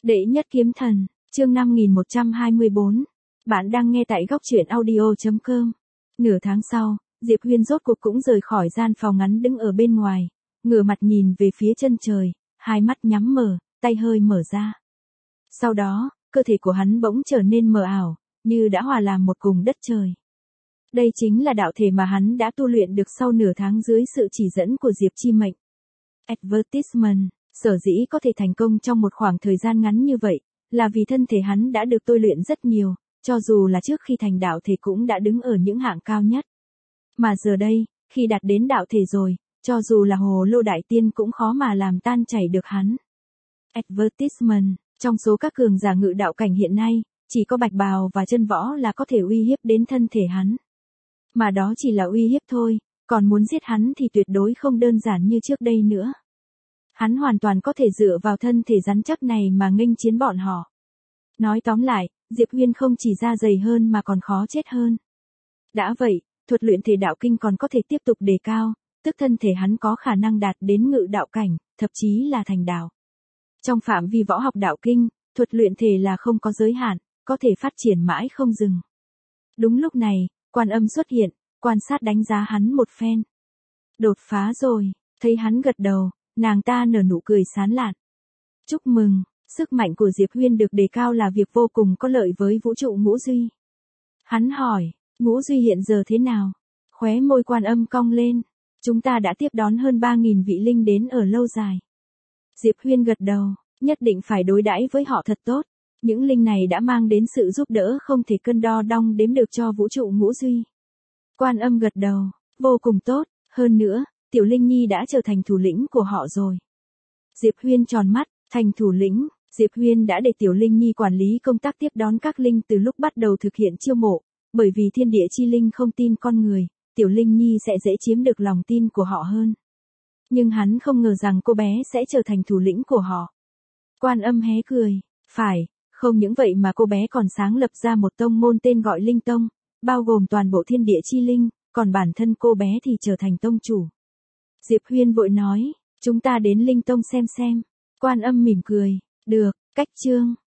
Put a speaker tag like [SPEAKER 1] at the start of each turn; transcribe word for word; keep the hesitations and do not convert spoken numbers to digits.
[SPEAKER 1] Đệ nhất kiếm thần, chương năm nghìn một trăm hai mươi bốn. Bạn đang nghe tại góc truyện audio chấm com. Nửa tháng sau, Diệp Huyên rốt cuộc cũng rời khỏi gian phòng ngắn đứng ở bên ngoài, ngửa mặt nhìn về phía chân trời, hai mắt nhắm mở, tay hơi mở ra. Sau đó, cơ thể của hắn bỗng trở nên mờ ảo, như đã hòa làm một cùng đất trời. Đây chính là đạo thể mà hắn đã tu luyện được sau nửa tháng dưới sự chỉ dẫn của Diệp Chi Mệnh. Advertisement, sở dĩ có thể thành công trong một khoảng thời gian ngắn như vậy, là vì thân thể hắn đã được tôi luyện rất nhiều, cho dù là trước khi thành đạo thể cũng đã đứng ở những hạng cao nhất. Mà giờ đây, khi đạt đến đạo thể rồi, cho dù là Hồ Lô Đại Tiên cũng khó mà làm tan chảy được hắn. Advertisement, trong số các cường giả ngự đạo cảnh hiện nay, chỉ có Bạch Bào và Chân Võ là có thể uy hiếp đến thân thể hắn. Mà đó chỉ là uy hiếp thôi, còn muốn giết hắn thì tuyệt đối không đơn giản như trước đây nữa. Hắn hoàn toàn có thể dựa vào thân thể rắn chắc này mà nghênh chiến bọn họ. Nói tóm lại, Diệp Huyên không chỉ da dày hơn mà còn khó chết hơn. Đã vậy, thuật luyện thể đạo kinh còn có thể tiếp tục đề cao, tức thân thể hắn có khả năng đạt đến ngự đạo cảnh, thậm chí là thành đạo. Trong phạm vi võ học đạo kinh, thuật luyện thể là không có giới hạn, có thể phát triển mãi không dừng. Đúng lúc này, Quan Âm xuất hiện, quan sát đánh giá hắn một phen. Đột phá rồi, thấy hắn gật đầu, nàng ta nở nụ cười sán lạn. Chúc mừng, sức mạnh của Diệp Huyên được đề cao là việc vô cùng có lợi với vũ trụ Ngũ Duy. Hắn hỏi, Ngũ Duy hiện giờ thế nào? Khóe môi Quan Âm cong lên, chúng ta đã tiếp đón hơn ba nghìn vị linh đến ở lâu dài. Diệp Huyên gật đầu, nhất định phải đối đãi với họ thật tốt. Những linh này đã mang đến sự giúp đỡ không thể cân đo đong đếm được cho vũ trụ Ngũ Duy. Quan Âm gật đầu, vô cùng tốt, hơn nữa, Tiểu Linh Nhi đã trở thành thủ lĩnh của họ rồi. Diệp Huyên tròn mắt, thành thủ lĩnh, Diệp Huyên đã để Tiểu Linh Nhi quản lý công tác tiếp đón các linh từ lúc bắt đầu thực hiện chiêu mộ, bởi vì thiên địa chi linh không tin con người, Tiểu Linh Nhi sẽ dễ chiếm được lòng tin của họ hơn. Nhưng hắn không ngờ rằng cô bé sẽ trở thành thủ lĩnh của họ. Quan Âm hé cười, phải, không những vậy mà cô bé còn sáng lập ra một tông môn tên gọi Linh Tông, bao gồm toàn bộ thiên địa chi linh, còn bản thân cô bé thì trở thành tông chủ. Diệp Huyên vội nói, chúng ta đến Linh Tông xem xem. Quan Âm mỉm cười, được, cách chương.